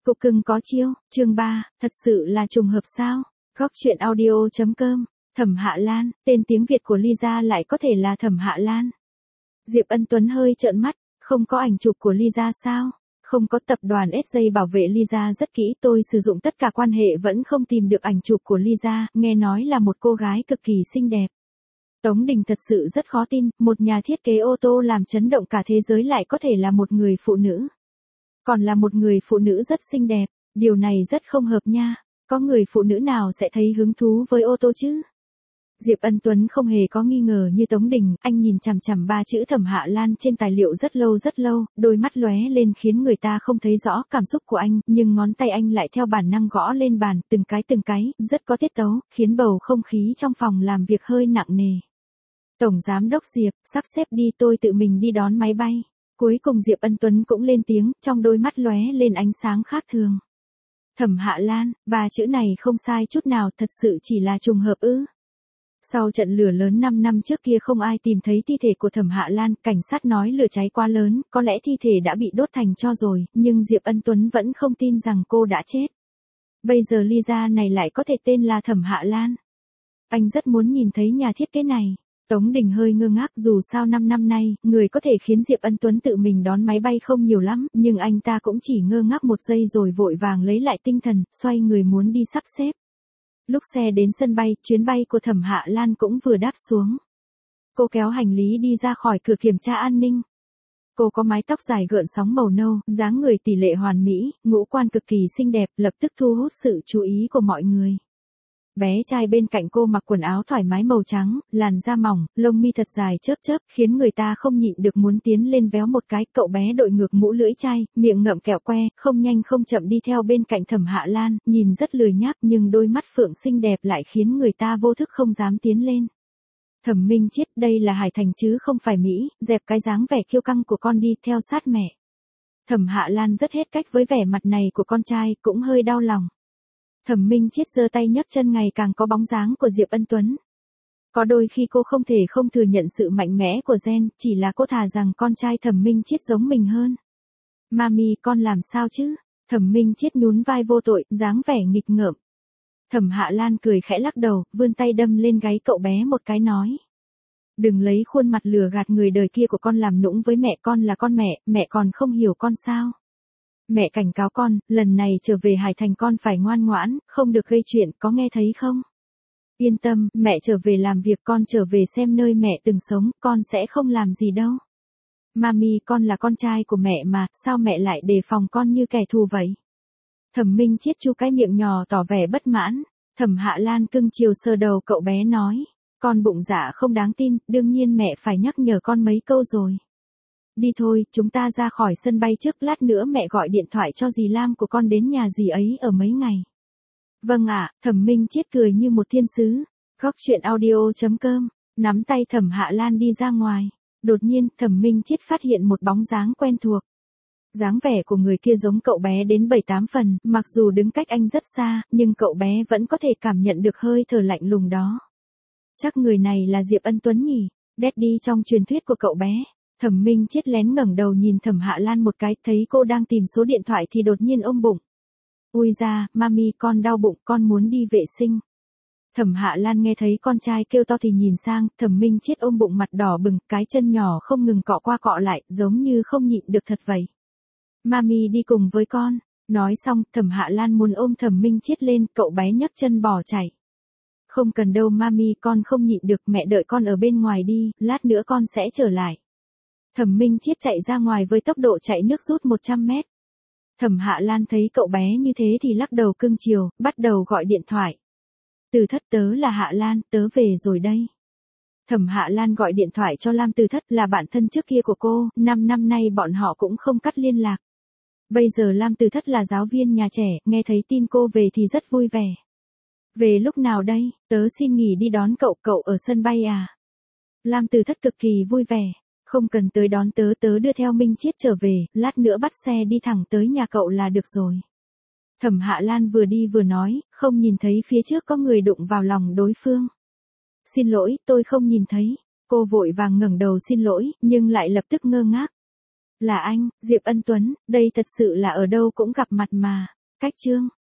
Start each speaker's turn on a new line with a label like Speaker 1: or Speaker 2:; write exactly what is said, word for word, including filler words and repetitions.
Speaker 1: Cục cưng có chiêu, chương ba, thật sự là trùng hợp sao? Góc truyện audio chấm com, Thẩm Hạ Lan, tên tiếng Việt của Lisa lại có thể là Thẩm Hạ Lan. Diệp Ân Tuấn hơi trợn mắt, không có ảnh chụp của Lisa sao? Không có, tập đoàn ét gi bảo vệ Lisa rất kỹ, tôi sử dụng tất cả quan hệ vẫn không tìm được ảnh chụp của Lisa, nghe nói là một cô gái cực kỳ xinh đẹp. Tống Đình thật sự rất khó tin, một nhà thiết kế ô tô làm chấn động cả thế giới lại có thể là một người phụ nữ. Còn là một người phụ nữ rất xinh đẹp, điều này rất không hợp nha, có người phụ nữ nào sẽ thấy hứng thú với ô tô chứ? Diệp Ân Tuấn không hề có nghi ngờ như Tống Đình, anh nhìn chằm chằm ba chữ Thẩm Hạ Lan trên tài liệu rất lâu rất lâu, đôi mắt lóe lên khiến người ta không thấy rõ cảm xúc của anh, nhưng ngón tay anh lại theo bản năng gõ lên bàn, từng cái từng cái, rất có tiết tấu, khiến bầu không khí trong phòng làm việc hơi nặng nề. Tổng Giám đốc Diệp, sắp xếp đi, tôi tự mình đi đón máy bay. Cuối cùng Diệp Ân Tuấn cũng lên tiếng, trong đôi mắt lóe lên ánh sáng khác thường. Thẩm Hạ Lan, ba chữ này không sai chút nào, thật sự chỉ là trùng hợp ư? Sau trận lửa lớn năm năm trước kia không ai tìm thấy thi thể của Thẩm Hạ Lan, cảnh sát nói lửa cháy quá lớn, có lẽ thi thể đã bị đốt thành tro rồi, nhưng Diệp Ân Tuấn vẫn không tin rằng cô đã chết. Bây giờ Lisa này lại có thể tên là Thẩm Hạ Lan. Anh rất muốn nhìn thấy nhà thiết kế này. Tống Đình hơi ngơ ngác, dù sao năm năm nay, người có thể khiến Diệp Ân Tuấn tự mình đón máy bay không nhiều lắm, nhưng anh ta cũng chỉ ngơ ngác một giây rồi vội vàng lấy lại tinh thần, xoay người muốn đi sắp xếp. Lúc xe đến sân bay, chuyến bay của Thẩm Hạ Lan cũng vừa đáp xuống. Cô kéo hành lý đi ra khỏi cửa kiểm tra an ninh. Cô có mái tóc dài gợn sóng màu nâu, dáng người tỷ lệ hoàn mỹ, ngũ quan cực kỳ xinh đẹp, lập tức thu hút sự chú ý của mọi người. Bé trai bên cạnh cô mặc quần áo thoải mái màu trắng, làn da mỏng, lông mi thật dài chớp chớp, khiến người ta không nhịn được muốn tiến lên véo một cái. Cậu bé đội ngược mũ lưỡi chai, miệng ngậm kẹo que, không nhanh không chậm đi theo bên cạnh Thẩm Hạ Lan, nhìn rất lười nhác nhưng đôi mắt phượng xinh đẹp lại khiến người ta vô thức không dám tiến lên. Thẩm Minh Chiết, đây là Hải Thành chứ không phải Mỹ, dẹp cái dáng vẻ kiêu căng của con đi, theo sát mẹ. Thẩm Hạ Lan rất hết cách với vẻ mặt này của con trai, cũng hơi đau lòng. Thẩm Minh Chiết giơ tay nhấc chân ngày càng có bóng dáng của Diệp Ân Tuấn. Có đôi khi cô không thể không thừa nhận sự mạnh mẽ của gen, chỉ là cô thà rằng con trai Thẩm Minh Chiết giống mình hơn. Mami, con làm sao chứ? Thẩm Minh Chiết nhún vai vô tội, dáng vẻ nghịch ngợm. Thẩm Hạ Lan cười khẽ lắc đầu, vươn tay đâm lên gáy cậu bé một cái nói. Đừng lấy khuôn mặt lừa gạt người đời kia của con làm nũng với mẹ, con là con mẹ, mẹ còn không hiểu con sao? Mẹ cảnh cáo con, lần này trở về Hải Thành con phải ngoan ngoãn, không được gây chuyện, có nghe thấy không? Yên tâm, mẹ trở về làm việc, con trở về xem nơi mẹ từng sống, con sẽ không làm gì đâu. Mami, con là con trai của mẹ mà, sao mẹ lại đề phòng con như kẻ thù vậy? Thẩm Minh Chiết chu cái miệng nhỏ tỏ vẻ bất mãn. Thẩm Hạ Lan cưng chiều sờ đầu cậu bé nói, con bụng dạ không đáng tin, đương nhiên mẹ phải nhắc nhở con mấy câu rồi. Đi thôi, chúng ta ra khỏi sân bay trước, lát nữa mẹ gọi điện thoại cho dì Lam của con đến nhà dì ấy ở mấy ngày. Vâng ạ, Thẩm Minh Chiết cười như một thiên sứ. Góc truyện audio chấm com, nắm tay Thẩm Hạ Lan đi ra ngoài. Đột nhiên, Thẩm Minh Chiết phát hiện một bóng dáng quen thuộc. Dáng vẻ của người kia giống cậu bé đến bảy tám phần, mặc dù đứng cách anh rất xa, nhưng cậu bé vẫn có thể cảm nhận được hơi thở lạnh lùng đó. Chắc người này là Diệp Ân Tuấn nhỉ? Daddy trong truyền thuyết của cậu bé. Thẩm Minh Chiết lén ngẩng đầu nhìn Thẩm Hạ Lan một cái, thấy cô đang tìm số điện thoại thì đột nhiên ôm bụng. Ui da, mami, con đau bụng, con muốn đi vệ sinh. Thẩm Hạ Lan nghe thấy con trai kêu to thì nhìn sang, Thẩm Minh Chiết ôm bụng mặt đỏ bừng, cái chân nhỏ không ngừng cọ qua cọ lại, giống như không nhịn được thật vậy. Mami đi cùng với con. Nói xong, Thẩm Hạ Lan muốn ôm Thẩm Minh Chiết lên, cậu bé nhấc chân bỏ chạy. Không cần đâu mami, con không nhịn được, mẹ đợi con ở bên ngoài đi, lát nữa con sẽ trở lại. Thẩm Minh Chiết chạy ra ngoài với tốc độ chạy nước rút một trăm mét. Thẩm Hạ Lan thấy cậu bé như thế thì lắc đầu cưng chiều, bắt đầu gọi điện thoại. Từ Thất, tớ là Hạ Lan, tớ về rồi đây. Thẩm Hạ Lan gọi điện thoại cho Lam Từ Thất, là bạn thân trước kia của cô, năm năm nay bọn họ cũng không cắt liên lạc. Bây giờ Lam Từ Thất là giáo viên nhà trẻ, nghe thấy tin cô về thì rất vui vẻ. Về lúc nào đây, tớ xin nghỉ đi đón cậu, cậu ở sân bay à? Lam Từ Thất cực kỳ vui vẻ. Không cần tới đón tớ, tớ đưa theo Minh Chiết trở về, lát nữa bắt xe đi thẳng tới nhà cậu là được rồi. Thẩm Hạ Lan vừa đi vừa nói, không nhìn thấy phía trước có người đụng vào lòng đối phương. Xin lỗi, tôi không nhìn thấy. Cô vội vàng ngẩng đầu xin lỗi, nhưng lại lập tức ngơ ngác. Là anh, Diệp Ân Tuấn, đây thật sự là ở đâu cũng gặp mặt mà. Cách chương